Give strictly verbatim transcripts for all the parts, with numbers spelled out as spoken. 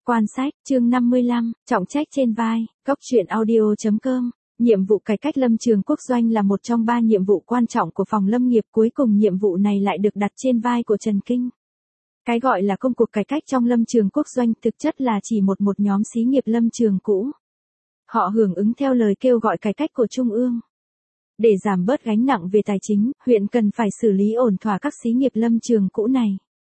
Quan sách, chương năm mươi lăm, trọng trách trên vai, Góc truyện audio chấm com. Nhiệm vụ cải cách lâm trường quốc doanh là một trong ba nhiệm vụ quan trọng của phòng lâm nghiệp, cuối cùng nhiệm vụ này lại được đặt trên vai của Trần Kinh. Cái gọi là công cuộc cải cách trong lâm trường quốc doanh thực chất là chỉ một một nhóm xí nghiệp lâm trường cũ. Họ hưởng ứng theo lời kêu gọi cải cách của Trung ương. Để giảm bớt gánh nặng về tài chính, huyện cần phải xử lý ổn thỏa các xí nghiệp lâm trường cũ này.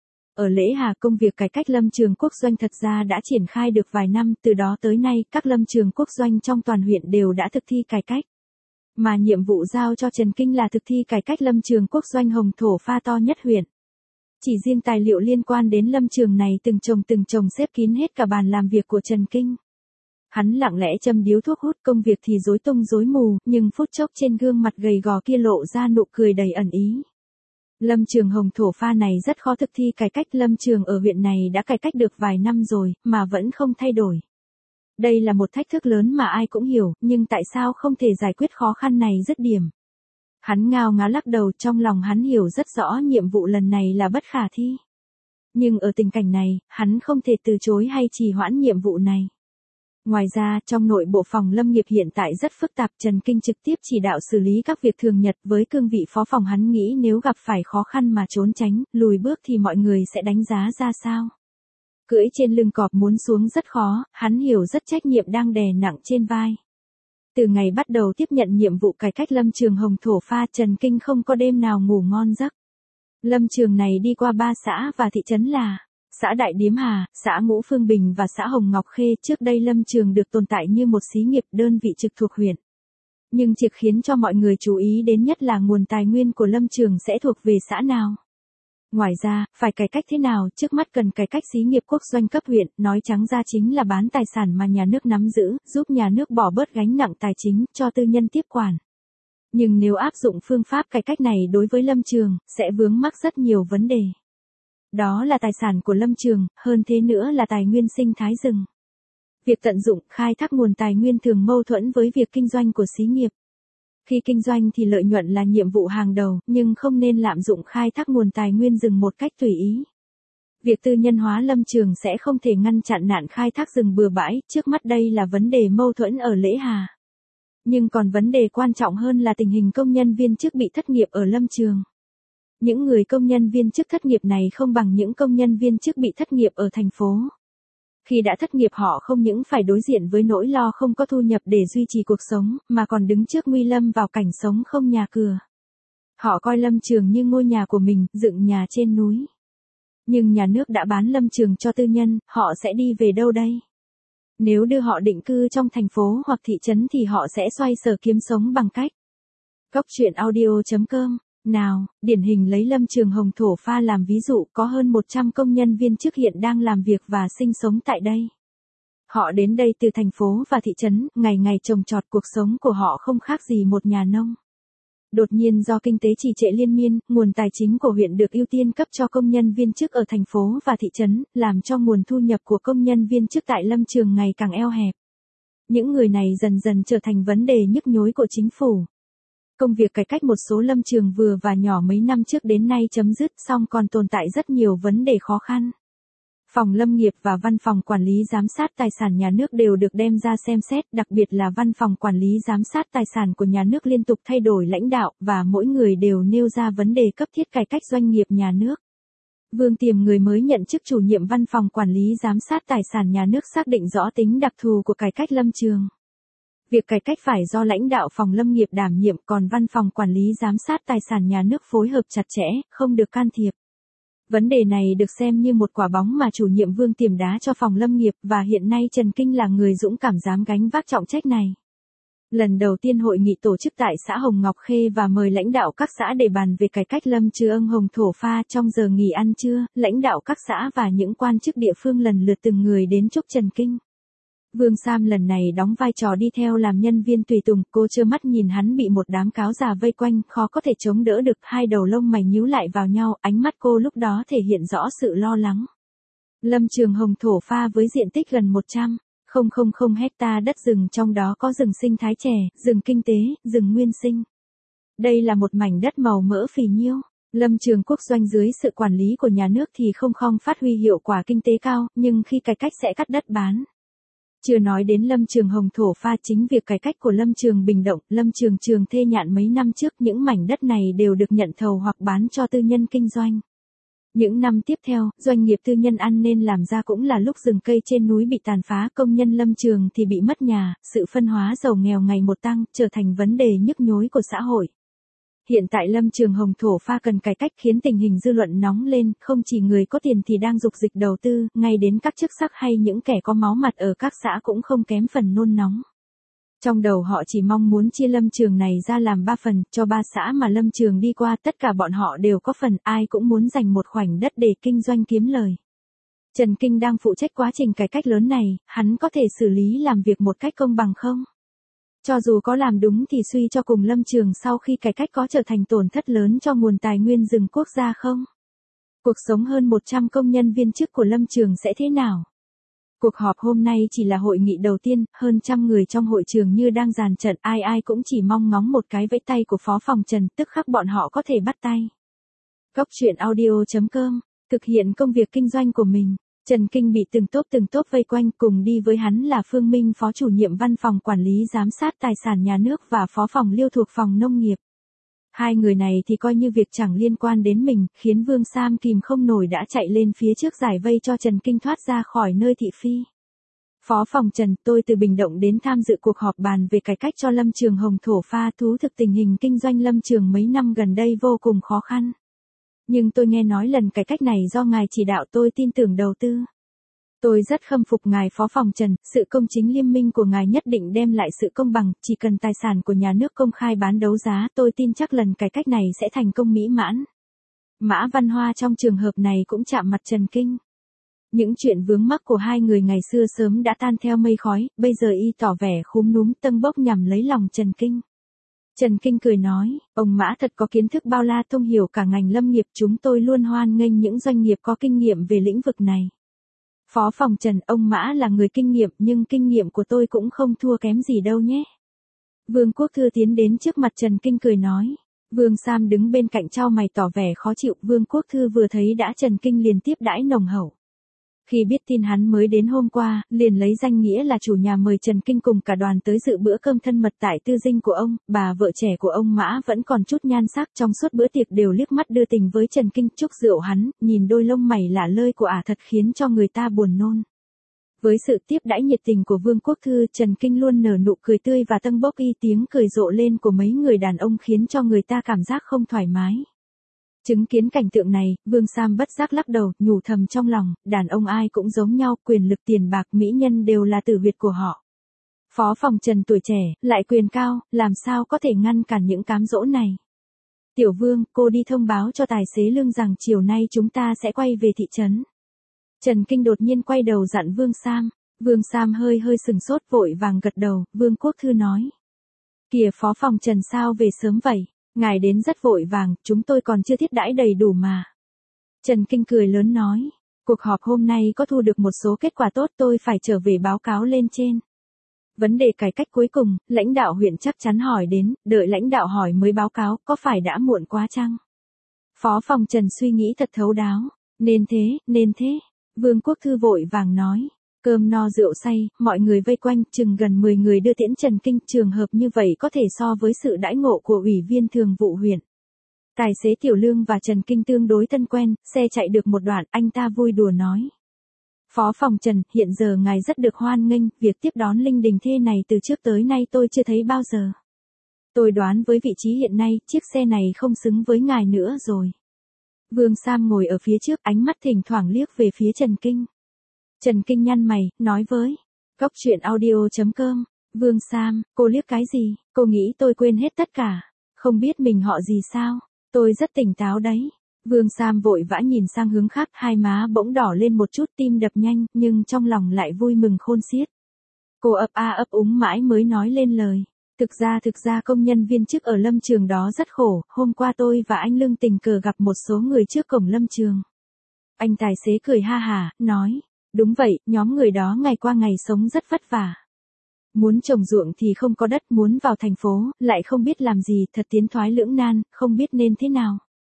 Ở Lễ Hà, công việc cải cách lâm trường quốc doanh thật ra đã triển khai được vài năm, từ đó tới nay các lâm trường quốc doanh trong toàn huyện đều đã thực thi cải cách. Mà nhiệm vụ giao cho Trần Kinh là thực thi cải cách lâm trường quốc doanh Hồng Thổ Pha to nhất huyện. Chỉ riêng tài liệu liên quan đến lâm trường này từng chồng từng chồng xếp kín hết cả bàn làm việc của Trần Kinh. Hắn lặng lẽ châm điếu thuốc hút, công việc thì rối tung rối mù, nhưng phút chốc trên gương mặt gầy gò kia lộ ra nụ cười đầy ẩn ý. Lâm trường Hồng Thổ Pha này rất khó thực thi cải cách, lâm trường ở huyện này đã cải cách được vài năm rồi, mà vẫn không thay đổi. Đây là một thách thức lớn mà ai cũng hiểu, nhưng tại sao không thể giải quyết khó khăn này dứt điểm? Hắn ngao ngá lắc đầu, trong lòng hắn hiểu rất rõ nhiệm vụ lần này là bất khả thi. Nhưng ở tình cảnh này, hắn không thể từ chối hay trì hoãn nhiệm vụ này. Ngoài ra, trong nội bộ phòng lâm nghiệp hiện tại rất phức tạp, Trần Kinh trực tiếp chỉ đạo xử lý các việc thường nhật, với cương vị phó phòng hắn nghĩ nếu gặp phải khó khăn mà trốn tránh, lùi bước thì mọi người sẽ đánh giá ra sao. Cưỡi trên lưng cọp muốn xuống rất khó, hắn hiểu rất trách nhiệm đang đè nặng trên vai. Từ ngày bắt đầu tiếp nhận nhiệm vụ cải cách lâm trường Hồng Thổ Pha, Trần Kinh không có đêm nào ngủ ngon giấc. Lâm trường này đi qua ba xã và thị trấn là xã Đại Điếm Hà, xã Ngũ Phương Bình và xã Hồng Ngọc Khê. Trước đây lâm trường được tồn tại như một xí nghiệp đơn vị trực thuộc huyện. Nhưng việc khiến cho mọi người chú ý đến nhất là nguồn tài nguyên của lâm trường sẽ thuộc về xã nào. Ngoài ra, phải cải cách thế nào, trước mắt cần cải cách xí nghiệp quốc doanh cấp huyện, nói trắng ra chính là bán tài sản mà nhà nước nắm giữ, giúp nhà nước bỏ bớt gánh nặng tài chính, cho tư nhân tiếp quản. Nhưng nếu áp dụng phương pháp cải cách này đối với lâm trường, sẽ vướng mắc rất nhiều vấn đề. Đó là tài sản của lâm trường, hơn thế nữa là tài nguyên sinh thái rừng. Việc tận dụng, khai thác nguồn tài nguyên thường mâu thuẫn với việc kinh doanh của xí nghiệp. Khi kinh doanh thì lợi nhuận là nhiệm vụ hàng đầu, nhưng không nên lạm dụng khai thác nguồn tài nguyên rừng một cách tùy ý. Việc tư nhân hóa lâm trường sẽ không thể ngăn chặn nạn khai thác rừng bừa bãi, trước mắt đây là vấn đề mâu thuẫn ở Lễ Hà. Nhưng còn vấn đề quan trọng hơn là tình hình công nhân viên chức bị thất nghiệp ở lâm trường. Những người công nhân viên chức thất nghiệp này không bằng những công nhân viên chức bị thất nghiệp ở thành phố. Khi đã thất nghiệp họ không những phải đối diện với nỗi lo không có thu nhập để duy trì cuộc sống, mà còn đứng trước nguy lâm vào cảnh sống không nhà cửa. Họ coi lâm trường như ngôi nhà của mình, dựng nhà trên núi. Nhưng nhà nước đã bán lâm trường cho tư nhân, họ sẽ đi về đâu đây? Nếu đưa họ định cư trong thành phố hoặc thị trấn thì họ sẽ xoay sở kiếm sống bằng cách. Góc truyện audio chấm com. Nào, điển hình lấy lâm trường Hồng Thổ Pha làm ví dụ, có hơn một trăm công nhân viên chức hiện đang làm việc và sinh sống tại đây. Họ đến đây từ thành phố và thị trấn, ngày ngày trồng trọt, cuộc sống của họ không khác gì một nhà nông. Đột nhiên do kinh tế trì trệ liên miên, nguồn tài chính của huyện được ưu tiên cấp cho công nhân viên chức ở thành phố và thị trấn, làm cho nguồn thu nhập của công nhân viên chức tại lâm trường ngày càng eo hẹp. Những người này dần dần trở thành vấn đề nhức nhối của chính phủ. Công việc cải cách một số lâm trường vừa và nhỏ mấy năm trước đến nay chấm dứt, song còn tồn tại rất nhiều vấn đề khó khăn. Phòng lâm nghiệp và văn phòng quản lý giám sát tài sản nhà nước đều được đem ra xem xét, đặc biệt là văn phòng quản lý giám sát tài sản của nhà nước liên tục thay đổi lãnh đạo, và mỗi người đều nêu ra vấn đề cấp thiết cải cách doanh nghiệp nhà nước. Vương Tiềm, người mới nhận chức chủ nhiệm văn phòng quản lý giám sát tài sản nhà nước, xác định rõ tính đặc thù của cải cách lâm trường. Việc cải cách phải do lãnh đạo phòng lâm nghiệp đảm nhiệm, còn văn phòng quản lý giám sát tài sản nhà nước phối hợp chặt chẽ, không được can thiệp. Vấn đề này được xem như một quả bóng mà chủ nhiệm Vương Tiềm đá cho phòng lâm nghiệp, và hiện nay Trần Kinh là người dũng cảm dám gánh vác trọng trách này. Lần đầu tiên hội nghị tổ chức tại xã Hồng Ngọc Khê và mời lãnh đạo các xã để bàn về cải cách lâm trường Hồng Thổ Pha. Trong giờ nghỉ ăn trưa, lãnh đạo các xã và những quan chức địa phương lần lượt từng người đến chúc Trần Kinh. Vương Sam lần này đóng vai trò đi theo làm nhân viên tùy tùng, cô trơ mắt nhìn hắn bị một đám cáo già vây quanh, khó có thể chống đỡ được, hai đầu lông mày nhíu lại vào nhau, ánh mắt cô lúc đó thể hiện rõ sự lo lắng. Lâm trường Hồng Thổ Pha với diện tích gần một trăm nghìn hecta đất rừng, trong đó có rừng sinh thái chè, rừng kinh tế, rừng nguyên sinh. Đây là một mảnh đất màu mỡ phì nhiêu. Lâm trường quốc doanh dưới sự quản lý của nhà nước thì không không phát huy hiệu quả kinh tế cao, nhưng khi cải cách sẽ cắt đất bán. Chưa nói đến lâm trường Hồng Thổ Pha, chính việc cải cách của lâm trường Bình Động, lâm trường Trường Thê Nhạn mấy năm trước, những mảnh đất này đều được nhận thầu hoặc bán cho tư nhân kinh doanh. Những năm tiếp theo, doanh nghiệp tư nhân ăn nên làm ra cũng là lúc rừng cây trên núi bị tàn phá, công nhân lâm trường thì bị mất nhà, sự phân hóa giàu nghèo ngày một tăng, trở thành vấn đề nhức nhối của xã hội. Hiện tại lâm trường Hồng Thổ Pha cần cải cách khiến tình hình dư luận nóng lên, không chỉ người có tiền thì đang dục dịch đầu tư, ngay đến các chức sắc hay những kẻ có máu mặt ở các xã cũng không kém phần nôn nóng. Trong đầu họ chỉ mong muốn chia lâm trường này ra làm ba phần, cho ba xã mà lâm trường đi qua, tất cả bọn họ đều có phần, ai cũng muốn dành một khoảnh đất để kinh doanh kiếm lời. Trần Kinh đang phụ trách quá trình cải cách lớn này, hắn có thể xử lý làm việc một cách công bằng không? Cho dù có làm đúng thì suy cho cùng lâm trường sau khi cải cách có trở thành tổn thất lớn cho nguồn tài nguyên rừng quốc gia không? Cuộc sống hơn một trăm công nhân viên chức của lâm trường sẽ thế nào? Cuộc họp hôm nay chỉ là hội nghị đầu tiên, hơn trăm người trong hội trường như đang dàn trận, ai ai cũng chỉ mong ngóng một cái vẫy tay của Phó Phòng Trần, tức khắc bọn họ có thể bắt tay. Góc truyện audio chấm com, thực hiện công việc kinh doanh của mình. Trần Kinh bị từng tốp từng tốp vây quanh, cùng đi với hắn là Phương Minh, Phó chủ nhiệm văn phòng quản lý giám sát tài sản nhà nước và Phó phòng Liêu thuộc phòng nông nghiệp. Hai người này thì coi như việc chẳng liên quan đến mình, khiến Vương Sam kìm không nổi đã chạy lên phía trước giải vây cho Trần Kinh thoát ra khỏi nơi thị phi. Phó phòng Trần, tôi từ Bình Động đến tham dự cuộc họp bàn về cải cách cho lâm trường Hồng Thổ Pha. Thú thực tình hình kinh doanh lâm trường mấy năm gần đây vô cùng khó khăn. Nhưng tôi nghe nói lần cải cách này do ngài chỉ đạo, tôi tin tưởng đầu tư. Tôi rất khâm phục ngài Phó phòng Trần, sự công chính liêm minh của ngài nhất định đem lại sự công bằng, chỉ cần tài sản của nhà nước công khai bán đấu giá, tôi tin chắc lần cải cách này sẽ thành công mỹ mãn. Mã Văn Hoa trong trường hợp này cũng chạm mặt Trần Kinh. Những chuyện vướng mắc của hai người ngày xưa sớm đã tan theo mây khói, bây giờ y tỏ vẻ khúm núm tâng bốc nhằm lấy lòng Trần Kinh. Trần Kinh cười nói, ông Mã thật có kiến thức bao la, thông hiểu cả ngành lâm nghiệp, chúng tôi luôn hoan nghênh những doanh nghiệp có kinh nghiệm về lĩnh vực này. Phó phòng Trần, ông Mã là người kinh nghiệm, nhưng kinh nghiệm của tôi cũng không thua kém gì đâu nhé. Vương Quốc Thư tiến đến trước mặt Trần Kinh cười nói. Vương Sam đứng bên cạnh chau mày tỏ vẻ khó chịu, Vương Quốc Thư vừa thấy đã Trần Kinh liền tiếp đãi nồng hậu. Khi biết tin hắn mới đến hôm qua, liền lấy danh nghĩa là chủ nhà mời Trần Kinh cùng cả đoàn tới dự bữa cơm thân mật tại tư dinh của ông, bà vợ trẻ của ông Mã vẫn còn chút nhan sắc, trong suốt bữa tiệc đều liếc mắt đưa tình với Trần Kinh, chúc rượu hắn, nhìn đôi lông mày lả lơi của ả thật khiến cho người ta buồn nôn. Với sự tiếp đãi nhiệt tình của Vương Quốc Thư, Trần Kinh luôn nở nụ cười tươi và tâng bốc, y tiếng cười rộ lên của mấy người đàn ông khiến cho người ta cảm giác không thoải mái. Chứng kiến cảnh tượng này, Vương Sam bất giác lắc đầu, nhủ thầm trong lòng, đàn ông ai cũng giống nhau, quyền lực tiền bạc mỹ nhân đều là tử huyệt của họ. Phó phòng Trần tuổi trẻ, lại quyền cao, làm sao có thể ngăn cản những cám dỗ này. Tiểu Vương, cô đi thông báo cho tài xế Lương rằng chiều nay chúng ta sẽ quay về thị trấn. Trần Kinh đột nhiên quay đầu dặn Vương Sam. Vương Sam hơi hơi sừng sốt, vội vàng gật đầu. Vương Quốc Thư nói. Kìa Phó phòng Trần, sao về sớm vậy? Ngài đến rất vội vàng, chúng tôi còn chưa thiết đãi đầy đủ mà. Trần Kinh cười lớn nói. Cuộc họp hôm nay có thu được một số kết quả tốt, tôi phải trở về báo cáo lên trên. Vấn đề cải cách cuối cùng, lãnh đạo huyện chắc chắn hỏi đến, đợi lãnh đạo hỏi mới báo cáo, có phải đã muộn quá chăng? Phó phòng Trần suy nghĩ thật thấu đáo. Nên thế, nên thế. Vương Quốc Thư vội vàng nói. Cơm no rượu say, mọi người vây quanh, chừng gần mười người đưa tiễn Trần Kinh, trường hợp như vậy có thể so với sự đãi ngộ của ủy viên thường vụ huyện. Tài xế Tiểu Lương và Trần Kinh tương đối thân quen, xe chạy được một đoạn, anh ta vui đùa nói. Phó phòng Trần, hiện giờ ngài rất được hoan nghênh, việc tiếp đón linh đình thê này từ trước tới nay tôi chưa thấy bao giờ. Tôi đoán với vị trí hiện nay, chiếc xe này không xứng với ngài nữa rồi. Vương Sam ngồi ở phía trước, ánh mắt thỉnh thoảng liếc về phía Trần Kinh. Trần Kinh nhăn mày, nói với. Góc truyện audio chấm com. Vương Sam, cô liếc cái gì? Cô nghĩ tôi quên hết tất cả. Không biết mình họ gì sao? Tôi rất tỉnh táo đấy. Vương Sam vội vã nhìn sang hướng khác, hai má bỗng đỏ lên một chút, tim đập nhanh, nhưng trong lòng lại vui mừng khôn xiết. Cô ấp a ấp úng mãi mới nói lên lời. Thực ra thực ra công nhân viên chức ở lâm trường đó rất khổ, hôm qua tôi và anh Lương tình cờ gặp một số người trước cổng lâm trường. Anh tài xế cười ha hả, nói. Đúng vậy, nhóm người đó ngày qua ngày sống rất vất vả. Muốn trồng ruộng thì không có đất, muốn vào thành phố, lại không biết làm gì, thật tiến thoái lưỡng nan, không biết nên thế nào.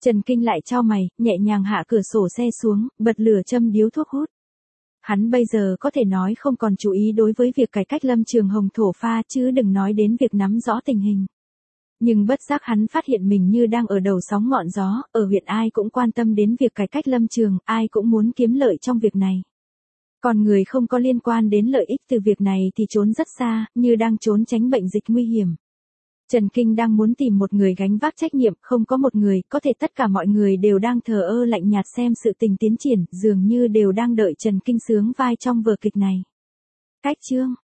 Trần Kinh lại chau mày, nhẹ nhàng hạ cửa sổ xe xuống, bật lửa châm điếu thuốc hút. Hắn bây giờ có thể nói không còn chú ý đối với việc cải cách Lâm Trường Hồng thổ pha chứ đừng nói đến việc nắm rõ tình hình. Nhưng bất giác hắn phát hiện mình như đang ở đầu sóng ngọn gió, ở huyện ai cũng quan tâm đến việc cải cách Lâm Trường, ai cũng muốn kiếm lợi trong việc này. Còn người không có liên quan đến lợi ích từ việc này thì trốn rất xa, như đang trốn tránh bệnh dịch nguy hiểm. Trần Kinh đang muốn tìm một người gánh vác trách nhiệm, không có một người, có thể tất cả mọi người đều đang thờ ơ lạnh nhạt xem sự tình tiến triển, dường như đều đang đợi Trần Kinh sướng vai trong vở kịch này. Cách chương